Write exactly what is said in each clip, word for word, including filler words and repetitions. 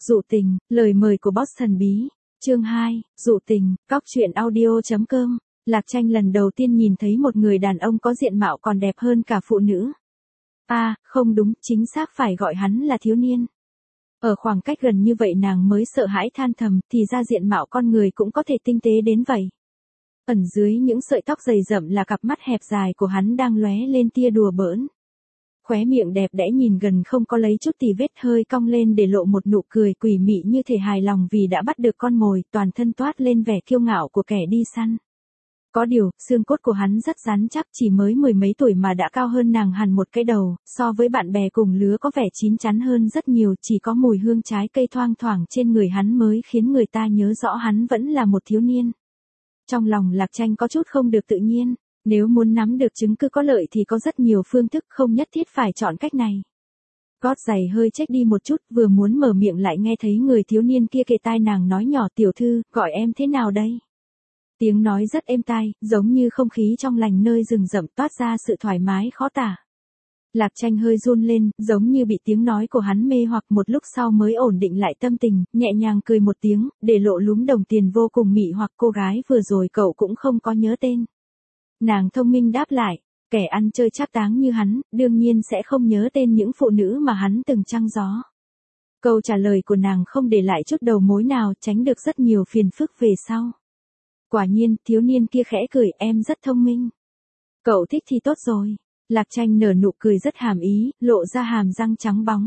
Dụ tình, lời mời của boss thần bí. Chương hai, dụ tình, cóc truyện audio chấm com. Lạc Tranh lần đầu tiên nhìn thấy một người đàn ông có diện mạo còn đẹp hơn cả phụ nữ. À, không đúng, chính xác phải gọi hắn là thiếu niên. Ở khoảng cách gần như vậy nàng mới sợ hãi than thầm, thì ra diện mạo con người cũng có thể tinh tế đến vậy. Ẩn dưới những sợi tóc dày rậm là cặp mắt hẹp dài của hắn đang lóe lên tia đùa bỡn. Khóe miệng đẹp đẽ nhìn gần không có lấy chút tì vết, hơi cong lên để lộ một nụ cười quỷ mị như thể hài lòng vì đã bắt được con mồi, toàn thân toát lên vẻ kiêu ngạo của kẻ đi săn. Có điều, xương cốt của hắn rất rắn chắc, chỉ mới mười mấy tuổi mà đã cao hơn nàng hẳn một cái đầu, so với bạn bè cùng lứa có vẻ chín chắn hơn rất nhiều, chỉ có mùi hương trái cây thoang thoảng trên người hắn mới khiến người ta nhớ rõ hắn vẫn là một thiếu niên. Trong lòng Lạc Tranh có chút không được tự nhiên. Nếu muốn nắm được chứng cứ có lợi thì có rất nhiều phương thức, không nhất thiết phải chọn cách này. Gót giày hơi chếch đi một chút, vừa muốn mở miệng lại nghe thấy người thiếu niên kia kề tai nàng nói nhỏ, tiểu thư, gọi em thế nào đây? Tiếng nói rất êm tai, giống như không khí trong lành nơi rừng rậm, toát ra sự thoải mái khó tả. Lạc Tranh hơi run lên, giống như bị tiếng nói của hắn mê hoặc, một lúc sau mới ổn định lại tâm tình, nhẹ nhàng cười một tiếng, để lộ lúm đồng tiền vô cùng mị hoặc. Cô gái vừa rồi cậu cũng không có nhớ tên. Nàng thông minh đáp lại, kẻ ăn chơi trác táng như hắn, đương nhiên sẽ không nhớ tên những phụ nữ mà hắn từng trăng gió. Câu trả lời của nàng không để lại chút đầu mối nào, tránh được rất nhiều phiền phức về sau. Quả nhiên, thiếu niên kia khẽ cười, em rất thông minh. Cậu thích thì tốt rồi. Lạc Tranh nở nụ cười rất hàm ý, lộ ra hàm răng trắng bóng.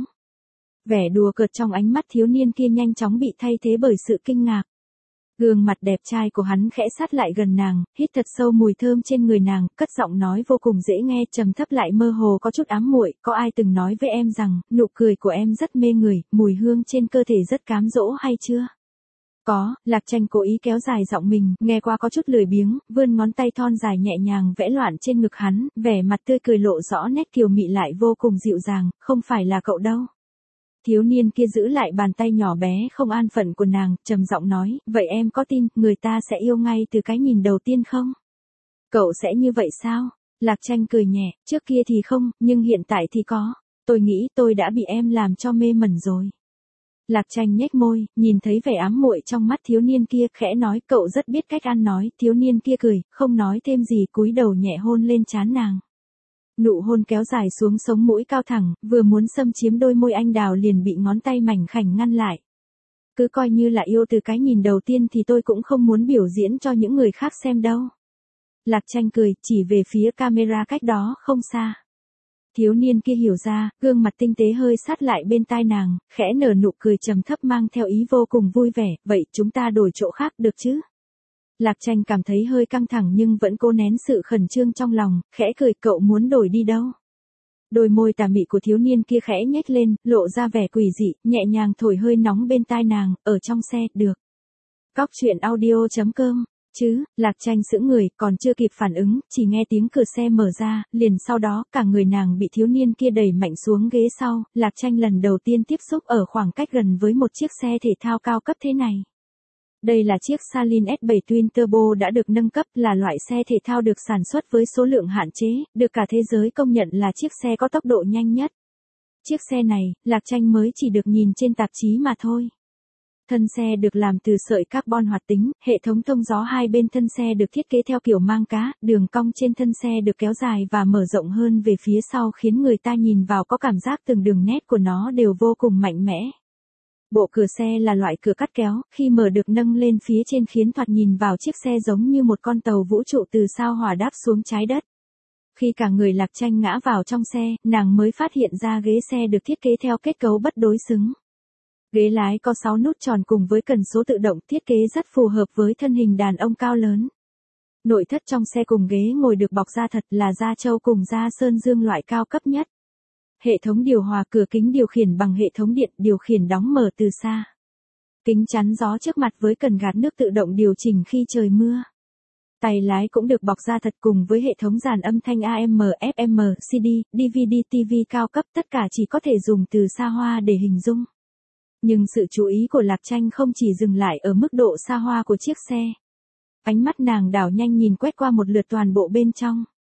Vẻ đùa cợt trong ánh mắt thiếu niên kia nhanh chóng bị thay thế bởi sự kinh ngạc. Gương mặt đẹp trai của hắn khẽ sát lại gần nàng, hít thật sâu mùi thơm trên người nàng, cất giọng nói vô cùng dễ nghe, trầm thấp lại mơ hồ có chút ám muội. Có ai từng nói với em rằng, nụ cười của em rất mê người, mùi hương trên cơ thể rất cám dỗ hay chưa? Có. Lạc Tranh cố ý kéo dài giọng mình, nghe qua có chút lười biếng, vươn ngón tay thon dài nhẹ nhàng vẽ loạn trên ngực hắn, vẻ mặt tươi cười lộ rõ nét kiều mị lại vô cùng dịu dàng, không phải là cậu đâu. Thiếu niên kia giữ lại bàn tay nhỏ bé không an phận của nàng, trầm giọng nói, vậy em có tin, người ta sẽ yêu ngay từ cái nhìn đầu tiên không? Cậu sẽ như vậy sao? Lạc Tranh cười nhẹ, trước kia thì không, nhưng hiện tại thì có. Tôi nghĩ tôi đã bị em làm cho mê mẩn rồi. Lạc Tranh nhếch môi, nhìn thấy vẻ ám muội trong mắt thiếu niên kia, khẽ nói, cậu rất biết cách ăn nói. Thiếu niên kia cười, không nói thêm gì, cúi đầu nhẹ hôn lên trán nàng. Nụ hôn kéo dài xuống sống mũi cao thẳng, vừa muốn xâm chiếm đôi môi anh đào liền bị ngón tay mảnh khảnh ngăn lại. Cứ coi như là yêu từ cái nhìn đầu tiên thì tôi cũng không muốn biểu diễn cho những người khác xem đâu. Lạc Tranh cười, chỉ về phía camera cách đó không xa. Thiếu niên kia hiểu ra, gương mặt tinh tế hơi sát lại bên tai nàng, khẽ nở nụ cười trầm thấp mang theo ý vô cùng vui vẻ, vậy chúng ta đổi chỗ khác được chứ? Lạc Tranh cảm thấy hơi căng thẳng nhưng vẫn cố nén sự khẩn trương trong lòng, khẽ cười, cậu muốn đổi đi đâu? Đôi môi tà mị của thiếu niên kia khẽ nhếch lên, lộ ra vẻ quỷ dị, nhẹ nhàng thổi hơi nóng bên tai nàng, ở trong xe, được. Cóc truyện audio chấm com, chứ, Lạc Tranh sững người, còn chưa kịp phản ứng, chỉ nghe tiếng cửa xe mở ra, liền sau đó, cả người nàng bị thiếu niên kia đẩy mạnh xuống ghế sau. Lạc Tranh lần đầu tiên tiếp xúc ở khoảng cách gần với một chiếc xe thể thao cao cấp thế này. Đây là chiếc Saleen S bảy Twin Turbo đã được nâng cấp, là loại xe thể thao được sản xuất với số lượng hạn chế, được cả thế giới công nhận là chiếc xe có tốc độ nhanh nhất. Chiếc xe này, Lạc Tranh mới chỉ được nhìn trên tạp chí mà thôi. Thân xe được làm từ sợi carbon hoạt tính, hệ thống thông gió hai bên thân xe được thiết kế theo kiểu mang cá, đường cong trên thân xe được kéo dài và mở rộng hơn về phía sau khiến người ta nhìn vào có cảm giác từng đường nét của nó đều vô cùng mạnh mẽ. Bộ cửa xe là loại cửa cắt kéo, khi mở được nâng lên phía trên khiến thoạt nhìn vào chiếc xe giống như một con tàu vũ trụ từ sao hỏa đáp xuống trái đất. Khi cả người Lạc Tranh ngã vào trong xe, nàng mới phát hiện ra ghế xe được thiết kế theo kết cấu bất đối xứng. Ghế lái có sáu nút tròn cùng với cần số tự động, thiết kế rất phù hợp với thân hình đàn ông cao lớn. Nội thất trong xe cùng ghế ngồi được bọc da thật là da trâu cùng da sơn dương loại cao cấp nhất. Hệ thống điều hòa, cửa kính điều khiển bằng hệ thống điện, điều khiển đóng mở từ xa. Kính chắn gió trước mặt với cần gạt nước tự động điều chỉnh khi trời mưa. Tay lái cũng được bọc da thật cùng với hệ thống dàn âm thanh a em, ép em, xê đê, đê vê đê, ti vi cao cấp, tất cả chỉ có thể dùng từ xa hoa để hình dung. Nhưng sự chú ý của Lạc Tranh không chỉ dừng lại ở mức độ xa hoa của chiếc xe. Ánh mắt nàng đảo nhanh nhìn quét qua một lượt toàn bộ bên trong.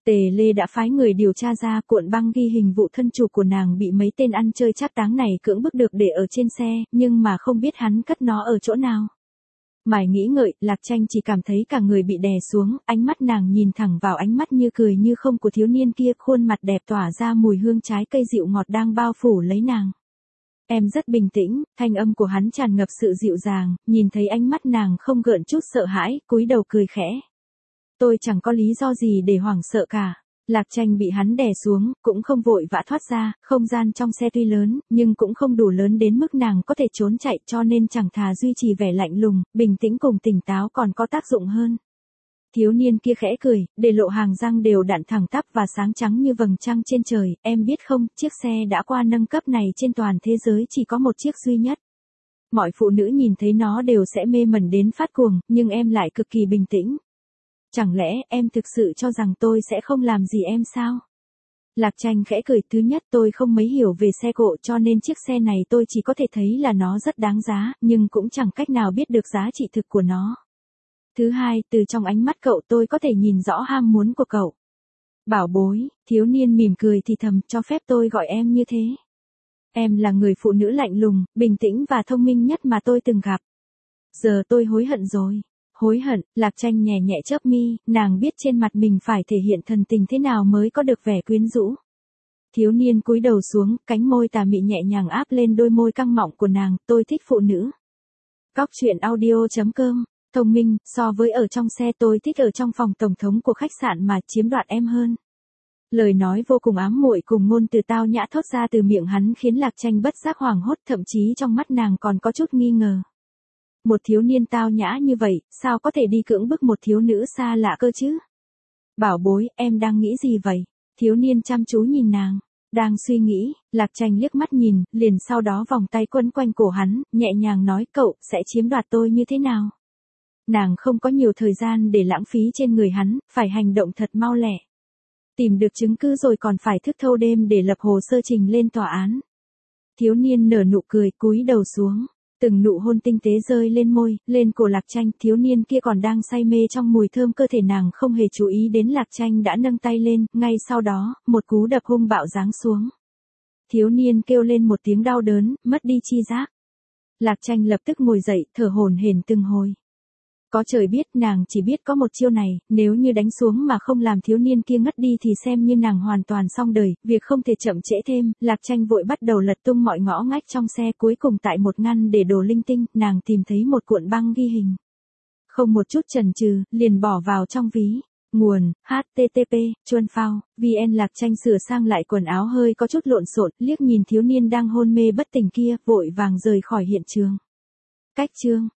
Tề Lê đã phái người điều tra ra cuộn băng ghi hình vụ thân chủ của nàng bị mấy tên ăn chơi trác táng này cưỡng bức được để ở trên xe, nhưng mà không biết hắn cất nó ở chỗ nào. Mải nghĩ ngợi, Lạc Tranh chỉ cảm thấy cả người bị đè xuống, ánh mắt nàng nhìn thẳng vào ánh mắt như cười như không của thiếu niên kia, khuôn mặt đẹp tỏa ra mùi hương trái cây dịu ngọt đang bao phủ lấy nàng. Em rất bình tĩnh, thanh âm của hắn tràn ngập sự dịu dàng, nhìn thấy ánh mắt nàng không gợn chút sợ hãi, cúi đầu cười khẽ. Tôi chẳng có lý do gì để hoảng sợ cả. Lạc Tranh bị hắn đè xuống, cũng không vội vã thoát ra, không gian trong xe tuy lớn, nhưng cũng không đủ lớn đến mức nàng có thể trốn chạy, cho nên chẳng thà duy trì vẻ lạnh lùng, bình tĩnh cùng tỉnh táo còn có tác dụng hơn. Thiếu niên kia khẽ cười, để lộ hàng răng đều đặn thẳng tắp và sáng trắng như vầng trăng trên trời, em biết không, chiếc xe đã qua nâng cấp này trên toàn thế giới chỉ có một chiếc duy nhất. Mọi phụ nữ nhìn thấy nó đều sẽ mê mẩn đến phát cuồng, nhưng em lại cực kỳ bình tĩnh. Chẳng lẽ em thực sự cho rằng tôi sẽ không làm gì em sao? Lạc Tranh khẽ cười, thứ nhất tôi không mấy hiểu về xe cộ cho nên chiếc xe này tôi chỉ có thể thấy là nó rất đáng giá, nhưng cũng chẳng cách nào biết được giá trị thực của nó. Thứ hai, từ trong ánh mắt cậu tôi có thể nhìn rõ ham muốn của cậu. Bảo bối, thiếu niên mỉm cười thì thầm, cho phép tôi gọi em như thế. Em là người phụ nữ lạnh lùng, bình tĩnh và thông minh nhất mà tôi từng gặp. Giờ tôi hối hận rồi. Hối hận, Lạc Tranh nhẹ nhẹ chớp mi, nàng biết trên mặt mình phải thể hiện thần tình thế nào mới có được vẻ quyến rũ. Thiếu niên cúi đầu xuống, cánh môi tà mị nhẹ nhàng áp lên đôi môi căng mọng của nàng, tôi thích phụ nữ. Cóc truyện audio chấm com, thông minh, so với ở trong xe tôi thích ở trong phòng tổng thống của khách sạn mà chiếm đoạt em hơn. Lời nói vô cùng ám muội cùng ngôn từ tao nhã thốt ra từ miệng hắn khiến Lạc Tranh bất giác hoảng hốt, thậm chí trong mắt nàng còn có chút nghi ngờ. Một thiếu niên tao nhã như vậy, sao có thể đi cưỡng bức một thiếu nữ xa lạ cơ chứ? Bảo bối, em đang nghĩ gì vậy? Thiếu niên chăm chú nhìn nàng. Đang suy nghĩ, Lạc Tranh liếc mắt nhìn, liền sau đó vòng tay quấn quanh cổ hắn, nhẹ nhàng nói, cậu sẽ chiếm đoạt tôi như thế nào? Nàng không có nhiều thời gian để lãng phí trên người hắn, phải hành động thật mau lẹ. Tìm được chứng cứ rồi còn phải thức thâu đêm để lập hồ sơ trình lên tòa án. Thiếu niên nở nụ cười, cúi đầu xuống. Từng nụ hôn tinh tế rơi lên môi, lên cổ Lạc Tranh, thiếu niên kia còn đang say mê trong mùi thơm cơ thể nàng không hề chú ý đến Lạc Tranh đã nâng tay lên, ngay sau đó, một cú đập hung bạo giáng xuống. Thiếu niên kêu lên một tiếng đau đớn, mất đi chi giác. Lạc Tranh lập tức ngồi dậy, thở hổn hển từng hồi. Có trời biết, nàng chỉ biết có một chiêu này, nếu như đánh xuống mà không làm thiếu niên kia ngất đi thì xem như nàng hoàn toàn xong đời, việc không thể chậm trễ thêm, Lạc Tranh vội bắt đầu lật tung mọi ngõ ngách trong xe, cuối cùng tại một ngăn để đồ linh tinh, nàng tìm thấy một cuộn băng ghi hình. Không một chút chần chừ, liền bỏ vào trong ví. Nguồn, hát tê tê pê, chuan phao, vn. Lạc Tranh sửa sang lại quần áo hơi có chút lộn xộn, liếc nhìn thiếu niên đang hôn mê bất tỉnh kia, vội vàng rời khỏi hiện trường. Cách chương